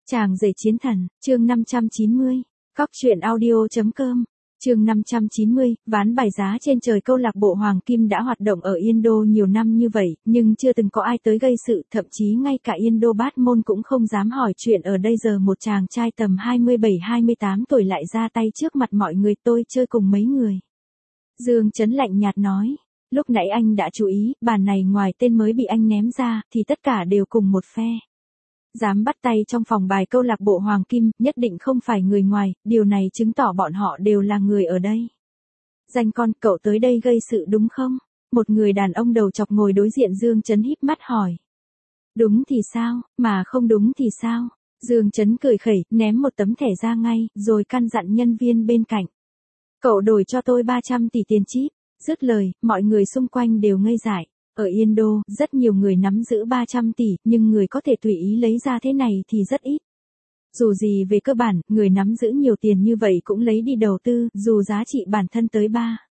Chàng rể chiến thần, chương 590, Cóc truyện audio.com, chương 590, ván bài giá trên trời. Câu lạc bộ Hoàng Kim đã hoạt động ở Indo nhiều năm như vậy, nhưng chưa từng có ai tới gây sự, thậm chí ngay cả Indo Bad Môn cũng không dám hỏi chuyện. Ở đây giờ một chàng trai tầm 27-28 tuổi lại ra tay trước mặt mọi người. Tôi chơi cùng mấy người. Dương Chấn lạnh nhạt nói, lúc nãy anh đã chú ý, bàn này ngoài tên mới bị anh ném ra, thì tất cả đều cùng một phe. Dám bắt tay trong phòng bài câu lạc bộ Hoàng Kim, nhất định không phải người ngoài, điều này chứng tỏ bọn họ đều là người ở đây. Danh con, cậu tới đây gây sự đúng không? Một người đàn ông đầu chọc ngồi đối diện Dương Chấn híp mắt hỏi. Đúng thì sao, mà không đúng thì sao? Dương Chấn cười khẩy, ném một tấm thẻ ra ngay, rồi căn dặn nhân viên bên cạnh. Cậu đổi cho tôi 300 tỷ tiền chip. Dứt lời, mọi người xung quanh đều ngây dại. Ở Indo, rất nhiều người nắm giữ 300 tỷ, nhưng người có thể tùy ý lấy ra thế này thì rất ít. Dù gì về cơ bản, người nắm giữ nhiều tiền như vậy cũng lấy đi đầu tư, dù giá trị bản thân tới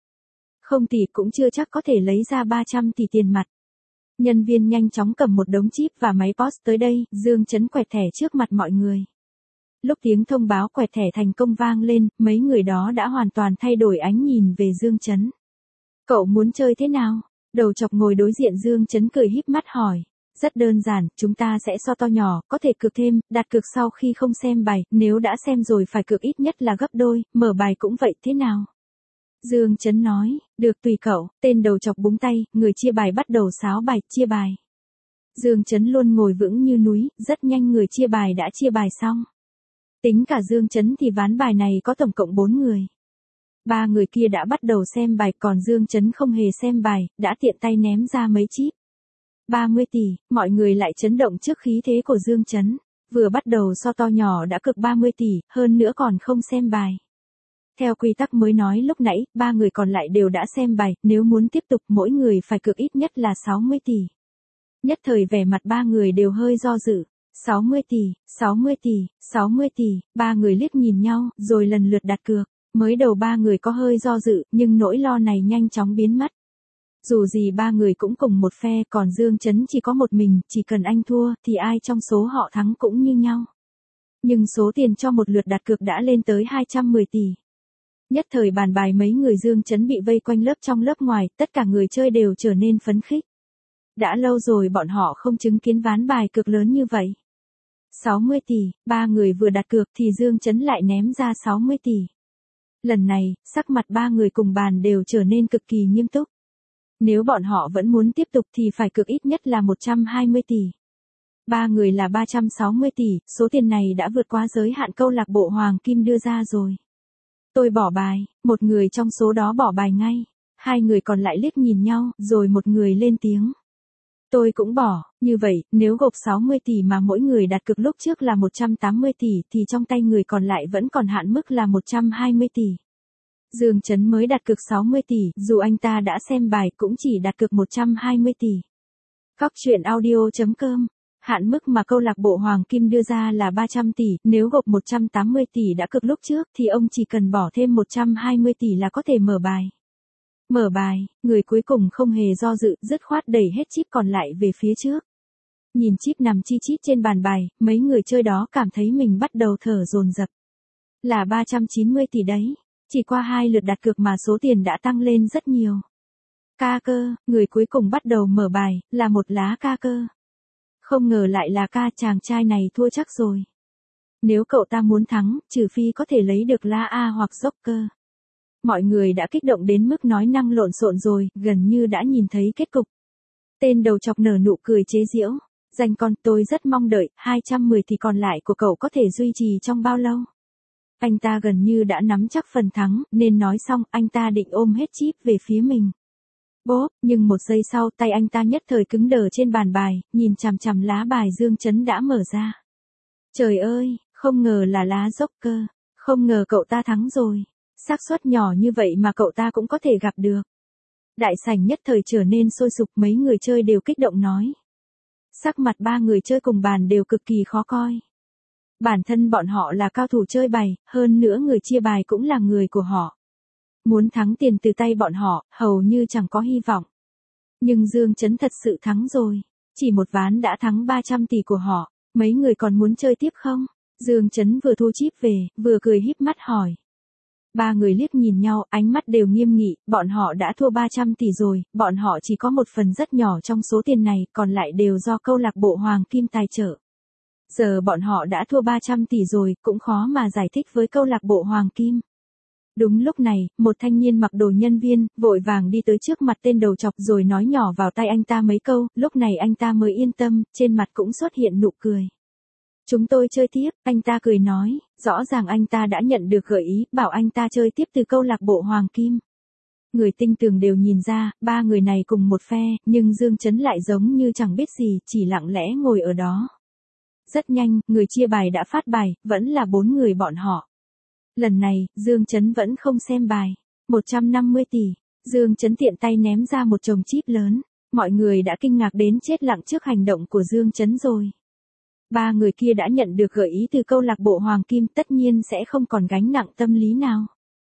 0 tỷ cũng chưa chắc có thể lấy ra 300 tỷ tiền mặt. Nhân viên nhanh chóng cầm một đống chip và máy POS tới đây, Dương Chấn quẹt thẻ trước mặt mọi người. Lúc tiếng thông báo quẹt thẻ thành công vang lên, mấy người đó đã hoàn toàn thay đổi ánh nhìn về Dương Chấn. Cậu muốn chơi thế nào? Đầu chọc ngồi đối diện Dương Chấn cười híp mắt hỏi. Rất đơn giản, chúng ta sẽ so to nhỏ, có thể cược thêm, đặt cược sau khi không xem bài, nếu đã xem rồi phải cược ít nhất là gấp đôi, mở bài cũng vậy, thế nào? Dương Chấn nói, được tùy cậu. Tên đầu chọc búng tay, người chia bài bắt đầu sáo bài, chia bài. Dương Chấn luôn ngồi vững như núi, rất nhanh người chia bài đã chia bài xong. Tính cả Dương Chấn thì ván bài này có tổng cộng 4 người. 3 người kia đã bắt đầu xem bài, còn Dương Chấn không hề xem bài, đã tiện tay ném ra mấy chip. 30 tỷ, mọi người lại chấn động trước khí thế của Dương Chấn. Vừa bắt đầu so to nhỏ đã cược 30 tỷ, hơn nữa còn không xem bài. Theo quy tắc mới nói lúc nãy, 3 người còn lại đều đã xem bài, nếu muốn tiếp tục mỗi người phải cược ít nhất là 60 tỷ. Nhất thời vẻ mặt 3 người đều hơi do dự. 60 tỷ, 60 tỷ, 60 tỷ, 3 người liếc nhìn nhau, rồi lần lượt đặt cược. Mới đầu 3 người có hơi do dự, nhưng nỗi lo này nhanh chóng biến mất. Dù gì 3 người cũng cùng một phe, còn Dương Chấn chỉ có một mình, chỉ cần anh thua, thì ai trong số họ thắng cũng như nhau. Nhưng số tiền cho một lượt đặt cược đã lên tới 210 tỷ. Nhất thời bàn bài mấy người Dương Chấn bị vây quanh lớp trong lớp ngoài, tất cả người chơi đều trở nên phấn khích. Đã lâu rồi bọn họ không chứng kiến ván bài cược lớn như vậy. 60 tỷ, 3 người vừa đặt cược thì Dương Chấn lại ném ra 60 tỷ. Lần này, sắc mặt 3 người cùng bàn đều trở nên cực kỳ nghiêm túc. Nếu bọn họ vẫn muốn tiếp tục thì phải cược ít nhất là 120 tỷ. 3 người là 360 tỷ, số tiền này đã vượt quá giới hạn câu lạc bộ Hoàng Kim đưa ra rồi. Tôi bỏ bài, một người trong số đó bỏ bài ngay. 2 người còn lại liếc nhìn nhau, rồi một người lên tiếng. Tôi cũng bỏ, như vậy, nếu gộp 60 tỷ mà mỗi người đặt cược lúc trước là 180 tỷ thì trong tay người còn lại vẫn còn hạn mức là 120 tỷ. Dương Chấn mới đặt cược 60 tỷ, dù anh ta đã xem bài cũng chỉ đặt cược 120 tỷ. Cóc truyện audio.com, hạn mức mà câu lạc bộ Hoàng Kim đưa ra là 300 tỷ, nếu gộp 180 tỷ đã cược lúc trước thì ông chỉ cần bỏ thêm 120 tỷ là có thể mở bài. Mở bài, người cuối cùng không hề do dự, dứt khoát đẩy hết chip còn lại về phía trước. Nhìn chip nằm chi chít trên bàn bài, mấy người chơi đó cảm thấy mình bắt đầu thở dồn dập. Là 390 tỷ đấy, chỉ qua 2 lượt đặt cược mà số tiền đã tăng lên rất nhiều. Ca cơ, người cuối cùng bắt đầu mở bài, là một lá ca cơ. Không ngờ lại là ca, chàng trai này thua chắc rồi. Nếu cậu ta muốn thắng, trừ phi có thể lấy được lá A hoặc Joker. Mọi người đã kích động đến mức nói năng lộn xộn rồi, gần như đã nhìn thấy kết cục. Tên đầu chọc nở nụ cười chế giễu. Danh con, tôi rất mong đợi, 210 thì còn lại của cậu có thể duy trì trong bao lâu? Anh ta gần như đã nắm chắc phần thắng, nên nói xong, anh ta định ôm hết chip về phía mình. Bốp, nhưng một giây sau, tay anh ta nhất thời cứng đờ trên bàn bài, nhìn chằm chằm lá bài Dương Chấn đã mở ra. Trời ơi, không ngờ là lá Joker, không ngờ cậu ta thắng rồi. Xác suất nhỏ như vậy mà cậu ta cũng có thể gặp được. Đại sảnh nhất thời trở nên sôi sục, mấy người chơi đều kích động nói. Sắc mặt 3 người chơi cùng bàn đều cực kỳ khó coi. Bản thân bọn họ là cao thủ chơi bài, hơn nữa người chia bài cũng là người của họ. Muốn thắng tiền từ tay bọn họ, hầu như chẳng có hy vọng. Nhưng Dương Chấn thật sự thắng rồi. Chỉ một ván đã thắng 300 tỷ của họ, mấy người còn muốn chơi tiếp không? Dương Chấn vừa thu chip về, vừa cười híp mắt hỏi. Ba người liếc nhìn nhau, ánh mắt đều nghiêm nghị, bọn họ đã thua 300 tỷ rồi, bọn họ chỉ có một phần rất nhỏ trong số tiền này, còn lại đều do câu lạc bộ Hoàng Kim tài trợ. Giờ bọn họ đã thua 300 tỷ rồi, cũng khó mà giải thích với câu lạc bộ Hoàng Kim. Đúng lúc này, một thanh niên mặc đồ nhân viên, vội vàng đi tới trước mặt tên đầu chọc rồi nói nhỏ vào tai anh ta mấy câu, lúc này anh ta mới yên tâm, trên mặt cũng xuất hiện nụ cười. Chúng tôi chơi tiếp, anh ta cười nói, rõ ràng anh ta đã nhận được gợi ý, bảo anh ta chơi tiếp từ câu lạc bộ Hoàng Kim. Người tinh tường đều nhìn ra, ba người này cùng một phe, nhưng Dương Chấn lại giống như chẳng biết gì, chỉ lặng lẽ ngồi ở đó. Rất nhanh, người chia bài đã phát bài, vẫn là 4 người bọn họ. Lần này, Dương Chấn vẫn không xem bài. 150 tỷ. Dương Chấn tiện tay ném ra một chồng chip lớn. Mọi người đã kinh ngạc đến chết lặng trước hành động của Dương Chấn rồi. Ba người kia đã nhận được gợi ý từ câu lạc bộ Hoàng Kim, tất nhiên sẽ không còn gánh nặng tâm lý nào.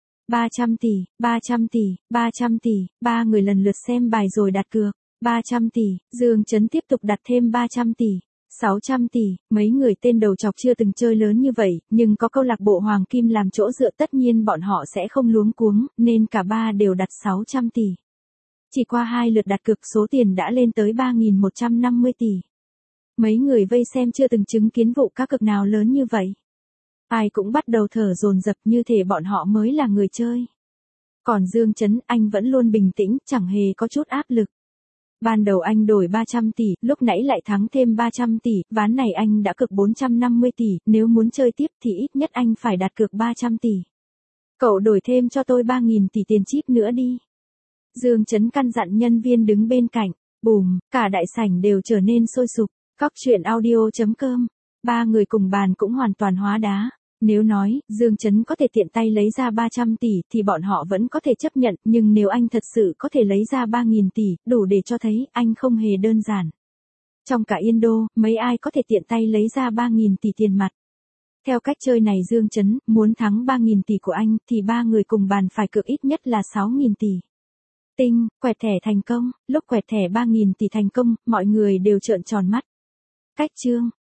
300 tỷ, 300 tỷ, 300 tỷ, ba người lần lượt xem bài rồi đặt cược. 300 tỷ, Dương Chấn tiếp tục đặt thêm 300 tỷ. 600 tỷ, mấy người tên đầu chọc chưa từng chơi lớn như vậy, nhưng có câu lạc bộ Hoàng Kim làm chỗ dựa tất nhiên bọn họ sẽ không luống cuống, nên cả ba đều đặt 600 tỷ. Chỉ qua 2 lượt đặt cược số tiền đã lên tới 3.150 tỷ. Mấy người vây xem chưa từng chứng kiến vụ cá cược nào lớn như vậy. Ai cũng bắt đầu thở dồn dập như thể bọn họ mới là người chơi. Còn Dương Chấn, anh vẫn luôn bình tĩnh, chẳng hề có chút áp lực. Ban đầu anh đổi 300 tỷ, lúc nãy lại thắng thêm 300 tỷ, ván này anh đã cược 450 tỷ, nếu muốn chơi tiếp thì ít nhất anh phải đặt cược 300 tỷ. Cậu đổi thêm cho tôi 3.000 tỷ tiền chip nữa đi. Dương Chấn căn dặn nhân viên đứng bên cạnh, bùm, cả đại sảnh đều trở nên sôi sục. Cóc truyện audio.com. Ba người cùng bàn cũng hoàn toàn hóa đá. Nếu nói, Dương Chấn có thể tiện tay lấy ra 300 tỷ thì bọn họ vẫn có thể chấp nhận, nhưng nếu anh thật sự có thể lấy ra 3.000 tỷ, đủ để cho thấy anh không hề đơn giản. Trong cả Yên Đô, mấy ai có thể tiện tay lấy ra 3.000 tỷ tiền mặt. Theo cách chơi này Dương Chấn, muốn thắng 3.000 tỷ của anh thì ba người cùng bàn phải cược ít nhất là 6.000 tỷ. Tinh, quẹt thẻ thành công, lúc quẹt thẻ 3.000 tỷ thành công, mọi người đều trợn tròn mắt. Cách chương